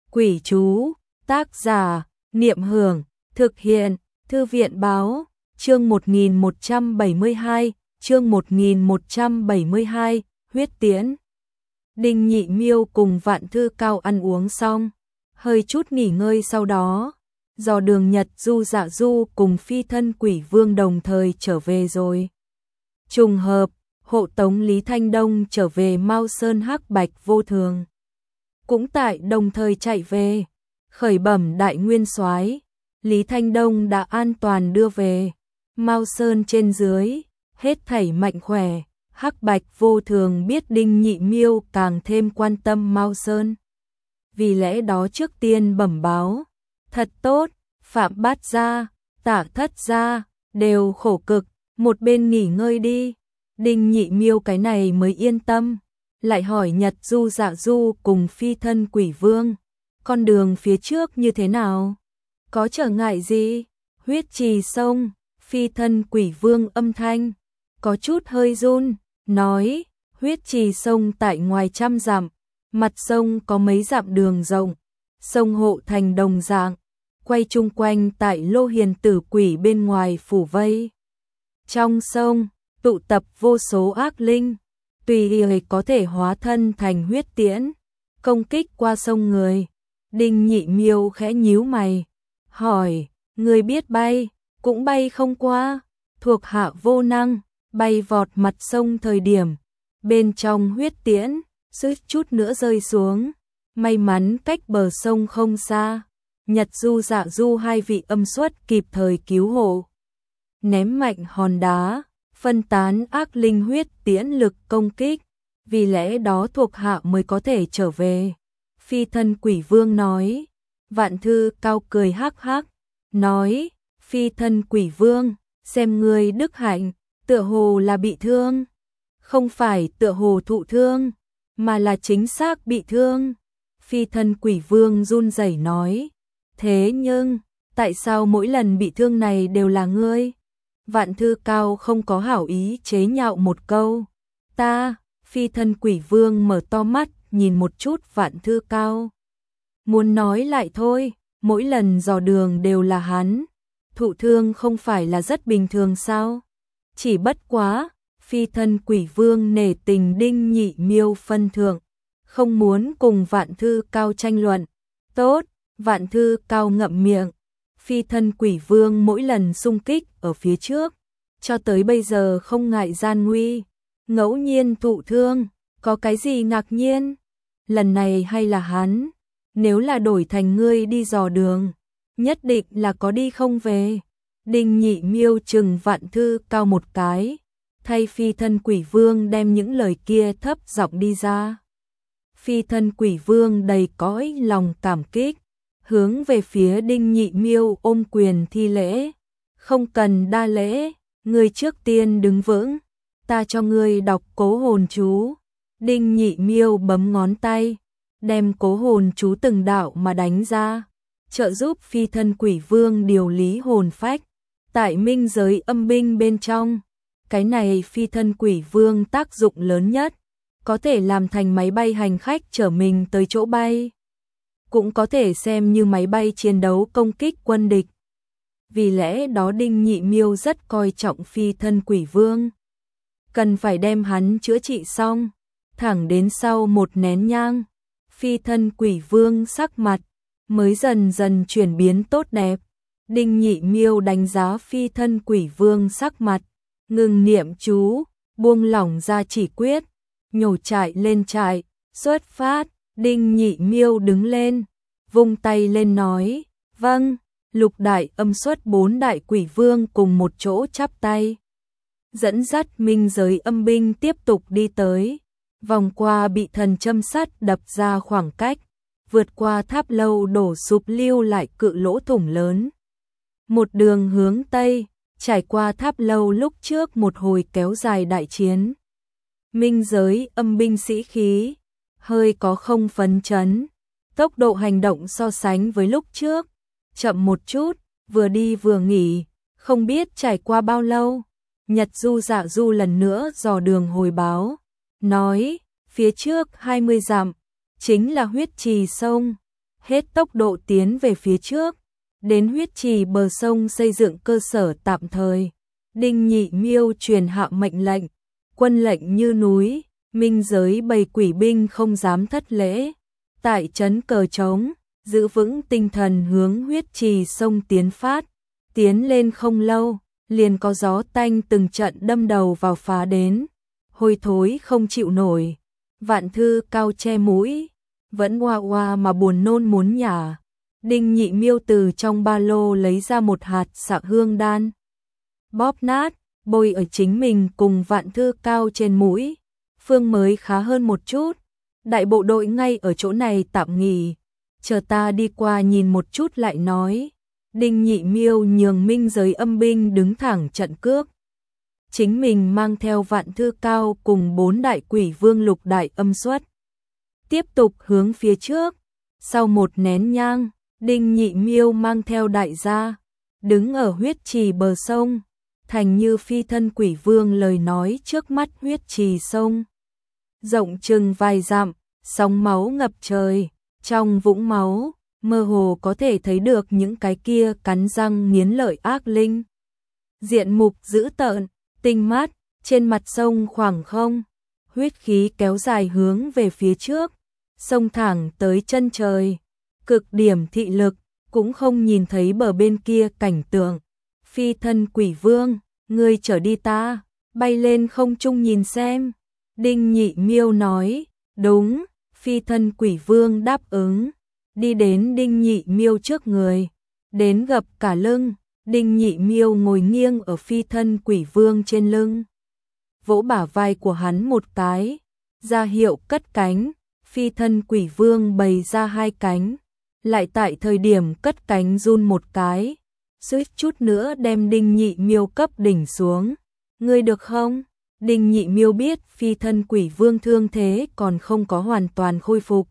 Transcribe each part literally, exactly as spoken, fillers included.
Quỷ chú, tác giả, Niệm Hưởng, thực hiện, Thư viện báo, chương một nghìn một trăm bảy mươi hai, chương một nghìn một trăm bảy mươi hai, huyết tiễn. Đinh Nhị Miêu cùng Vạn Thư Cao ăn uống xong, hơi chút nghỉ ngơi sau đó, dò đường Nhật Du Dạ Du cùng phi thân quỷ vương đồng thời trở về rồi. Trùng hợp, hộ tống Lý Thanh Đông trở về Mao Sơn Hắc Bạch Vô Thường. Cũng tại đồng thời chạy về, khởi bẩm đại nguyên soái, Lý Thanh Đông đã an toàn đưa về. Mao Sơn trên dưới, hết thảy mạnh khỏe, Hắc Bạch Vô Thường biết Đinh Nhị Miêu càng thêm quan tâm Mao Sơn. Vì lẽ đó trước tiên bẩm báo, thật tốt, Phạm Bát gia, Tả Thất gia, đều khổ cực, một bên nghỉ ngơi đi. Đinh Nhị Miêu cái này mới yên tâm, lại hỏi Nhật Du Dạ Du cùng phi thân quỷ vương, con đường phía trước như thế nào? Có trở ngại gì? Huyết trì sông, phi thân quỷ vương âm thanh, có chút hơi run, nói, huyết trì sông tại ngoài trăm dặm, mặt sông có mấy dặm đường rộng, sông hộ thành đồng dạng, quay chung quanh tại Lô Hiền Tử quỷ bên ngoài phủ vây. Trong sông, tụ tập vô số ác linh, tùy ý có thể hóa thân thành huyết tiễn, công kích qua sông người. Đinh Nhị Miêu khẽ nhíu mày, hỏi, người biết bay, cũng bay không qua, thuộc hạ vô năng, bay vọt mặt sông thời điểm, bên trong huyết tiễn, suýt chút nữa rơi xuống, may mắn cách bờ sông không xa, Nhật Du Dạ Du hai vị âm xuất kịp thời cứu hộ, ném mạnh hòn đá, phân tán ác linh huyết tiễn lực công kích, vì lẽ đó thuộc hạ mới có thể trở về. Phi thân quỷ vương nói, Vạn Thư Cao cười hắc hắc, nói, phi thân quỷ vương, xem người đức hạnh, tựa hồ là bị thương, không phải tựa hồ thụ thương, mà là chính xác bị thương. Phi thân quỷ vương run rẩy nói, thế nhưng, tại sao mỗi lần bị thương này đều là ngươi? Vạn Thư Cao không có hảo ý chế nhạo một câu, ta, phi thân quỷ vương mở to mắt, nhìn một chút Vạn Thư Cao. Muốn nói lại thôi, mỗi lần dò đường đều là hắn, thụ thương không phải là rất bình thường sao? Chỉ bất quá, phi thân quỷ vương nể tình Đinh Nhị Miêu phân thượng, không muốn cùng Vạn Thư Cao tranh luận. Tốt, Vạn Thư Cao ngậm miệng, phi thân quỷ vương mỗi lần xung kích ở phía trước, cho tới bây giờ không ngại gian nguy, ngẫu nhiên thụ thương, có cái gì ngạc nhiên? Lần này hay là hắn, nếu là đổi thành ngươi đi dò đường, nhất định là có đi không về. Đinh Nhị Miêu chừng Vạn Thư Cao một cái, thay phi thân quỷ vương đem những lời kia thấp giọng đi ra. Phi thân quỷ vương đầy cõi lòng cảm kích, hướng về phía Đinh Nhị Miêu ôm quyền thi lễ, không cần đa lễ, ngươi trước tiên đứng vững, ta cho ngươi đọc cố hồn chú. Đinh Nhị Miêu bấm ngón tay, đem cố hồn chú từng đạo mà đánh ra, trợ giúp phi thân quỷ vương điều lý hồn phách, tại minh giới âm binh bên trong. Cái này phi thân quỷ vương tác dụng lớn nhất, có thể làm thành máy bay hành khách chở mình tới chỗ bay, cũng có thể xem như máy bay chiến đấu công kích quân địch. Vì lẽ đó Đinh Nhị Miêu rất coi trọng phi thân quỷ vương, cần phải đem hắn chữa trị xong. Thẳng đến sau một nén nhang, phi thân quỷ vương sắc mặt mới dần dần chuyển biến tốt đẹp. Đinh Nhị Miêu đánh giá phi thân quỷ vương sắc mặt, ngừng niệm chú, buông lỏng ra chỉ quyết, nhổ trại lên trại, xuất phát. Đinh Nhị Miêu đứng lên, vung tay lên nói, vâng. Lục đại âm xuất bốn đại quỷ vương cùng một chỗ chắp tay, dẫn dắt minh giới âm binh tiếp tục đi tới, vòng qua bị thần châm sắt đập ra khoảng cách, vượt qua tháp lâu đổ sụp lưu lại cự lỗ thủng lớn. Một đường hướng Tây, trải qua tháp lâu lúc trước một hồi kéo dài đại chiến. Minh giới âm binh sĩ khí, hơi có không phấn chấn, tốc độ hành động so sánh với lúc trước, chậm một chút, vừa đi vừa nghỉ, không biết trải qua bao lâu. Nhật Du Dạ Du lần nữa dò đường hồi báo, nói, phía trước hai mươi dặm, chính là huyết trì sông, hết tốc độ tiến về phía trước, đến huyết trì bờ sông xây dựng cơ sở tạm thời. Đinh Nhị Miêu truyền hạ mệnh lệnh, quân lệnh như núi, minh giới bầy quỷ binh không dám thất lễ. Tại trấn cờ trống, giữ vững tinh thần hướng huyết trì sông tiến phát, tiến lên không lâu, liền có gió tanh từng trận đâm đầu vào phá đến, hôi thối không chịu nổi. Vạn Thư Cao che mũi, vẫn oa oa mà buồn nôn muốn nhả. Đinh Nhị Miêu từ trong ba lô lấy ra một hạt xạ hương đan, bóp nát, bôi ở chính mình cùng Vạn Thư Cao trên mũi. Phương mới khá hơn một chút, đại bộ đội ngay ở chỗ này tạm nghỉ, chờ ta đi qua nhìn một chút lại nói. Đinh Nhị Miêu nhường minh giới âm binh đứng thẳng trận cước, chính mình mang theo Vạn Thư Cao cùng bốn đại quỷ vương lục đại âm xuất, tiếp tục hướng phía trước. Sau một nén nhang, Đinh Nhị Miêu mang theo đại gia, đứng ở huyết trì bờ sông, thành như phi thân quỷ vương lời nói trước mắt huyết trì sông. Rộng chừng vài dặm, sóng máu ngập trời, trong vũng máu, mơ hồ có thể thấy được những cái kia cắn răng nghiến lợi ác linh. Diện mục dữ tợn, tinh mát, trên mặt sông khoảng không, huyết khí kéo dài hướng về phía trước, sông thẳng tới chân trời, cực điểm thị lực, cũng không nhìn thấy bờ bên kia cảnh tượng. Phi thân quỷ vương, ngươi chở đi ta, bay lên không trung nhìn xem. Đinh Nhị Miêu nói, đúng, phi thân quỷ vương đáp ứng, đi đến Đinh Nhị Miêu trước người, đến gập cả lưng. Đinh Nhị Miêu ngồi nghiêng ở phi thân quỷ vương trên lưng, vỗ bả vai của hắn một cái, ra hiệu cất cánh. Phi thân quỷ vương bày ra hai cánh, lại tại thời điểm cất cánh run một cái, suýt chút nữa đem Đinh Nhị Miêu cấp đỉnh xuống. Ngươi được không? Đinh Nhị Miêu biết phi thân quỷ vương thương thế còn không có hoàn toàn khôi phục,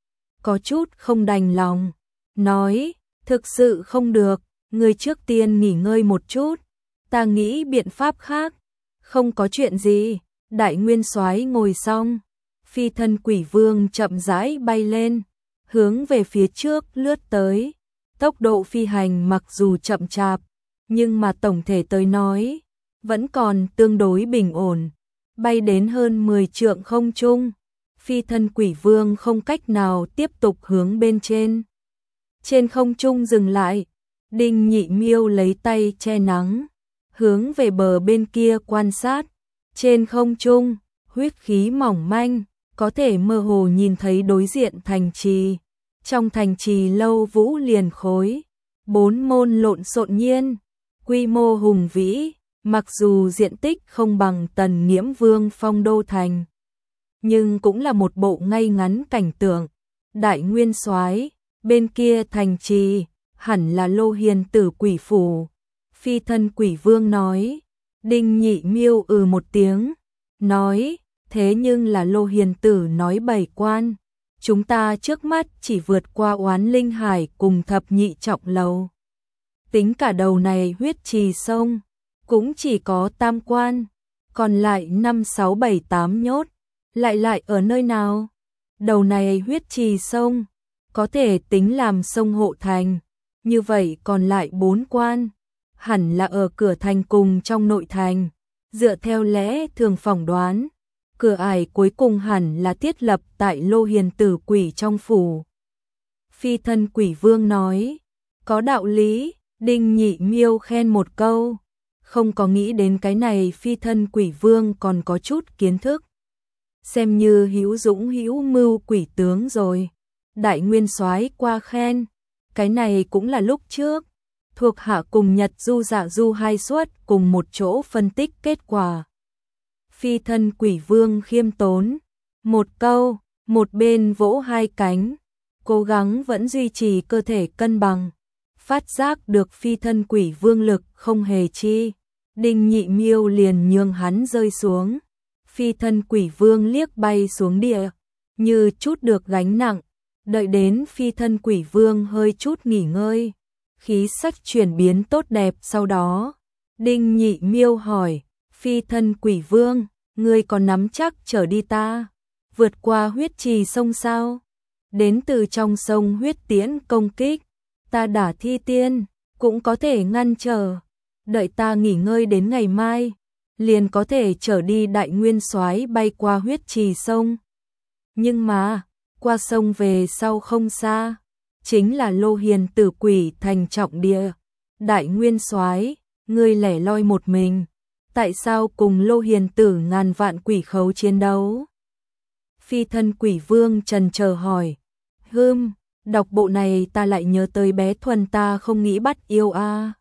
có chút không đành lòng, nói, thực sự không được, ngươi trước tiên nghỉ ngơi một chút, ta nghĩ biện pháp khác. Không có chuyện gì. Đại nguyên soái ngồi xong, phi thân quỷ vương chậm rãi bay lên, hướng về phía trước lướt tới. Tốc độ phi hành mặc dù chậm chạp, nhưng mà tổng thể tới nói, vẫn còn tương đối bình ổn. Bay đến hơn mười trượng không trung, phi thân quỷ vương không cách nào tiếp tục hướng bên trên. Trên không trung dừng lại, Đinh Nhị Miêu lấy tay che nắng, hướng về bờ bên kia quan sát. Trên không trung, huyết khí mỏng manh, có thể mơ hồ nhìn thấy đối diện thành trì. Trong thành trì lâu vũ liền khối, bốn môn lộn xộn nhiên, quy mô hùng vĩ, mặc dù diện tích không bằng Tần Nghiễm Vương phong đô thành, nhưng cũng là một bộ ngay ngắn cảnh tượng. Đại nguyên soái, bên kia thành trì, hẳn là Lô Hiền Tử quỷ phủ. Phi thân quỷ vương nói. Đinh Nhị Miêu ừ một tiếng, nói, thế nhưng là Lô Hiền Tử nói bảy quan, chúng ta trước mắt chỉ vượt qua Oán Linh Hải cùng thập nhị trọng lầu. Tính cả đầu này huyết trì sông, cũng chỉ có tam quan, còn lại năm sáu bảy tám nhốt, lại lại ở nơi nào? Đầu này huyết trì sông, có thể tính làm sông hộ thành, như vậy còn lại bốn quan, hẳn là ở cửa thành cùng trong nội thành. Dựa theo lẽ thường phỏng đoán, cửa ải cuối cùng hẳn là thiết lập tại Lô Hiền Tử quỷ trong phủ. Phi thân quỷ vương nói, có đạo lý. Đinh Nhị Miêu khen một câu, không có nghĩ đến cái này phi thân quỷ vương còn có chút kiến thức, xem như hữu dũng hữu mưu quỷ tướng rồi. Đại nguyên soái qua khen, cái này cũng là lúc trước thuộc hạ cùng Nhật Du Dạ Du hai suất cùng một chỗ phân tích kết quả. Phi thân quỷ vương khiêm tốn, một câu, một bên vỗ hai cánh, cố gắng vẫn duy trì cơ thể cân bằng. Phát giác được phi thân quỷ vương lực không hề chi, Đinh Nhị Miêu liền nhường hắn rơi xuống. Phi thân quỷ vương liếc bay xuống địa, như chút được gánh nặng. Đợi đến phi thân quỷ vương hơi chút nghỉ ngơi, khí sắc chuyển biến tốt đẹp. Sau đó Đinh Nhị Miêu hỏi, phi thân quỷ vương, ngươi còn nắm chắc chở đi ta vượt qua huyết trì sông sao? đến từ trong sông huyết tiễn công kích, ta đả thi tiên, cũng có thể ngăn trở, đợi ta nghỉ ngơi đến ngày mai, liền có thể trở đi Đại Nguyên Soái bay qua huyết trì sông. Nhưng mà, qua sông về sau không xa, chính là Lô Hiền Tử quỷ thành trọng địa. Đại Nguyên Soái, ngươi lẻ loi một mình, tại sao cùng Lô Hiền Tử ngàn vạn quỷ khấu chiến đấu? Phi thân quỷ vương trần chờ hỏi. Hừm, đọc bộ này ta lại nhớ tới bé Thuần ta không nghĩ bắt yêu a. À.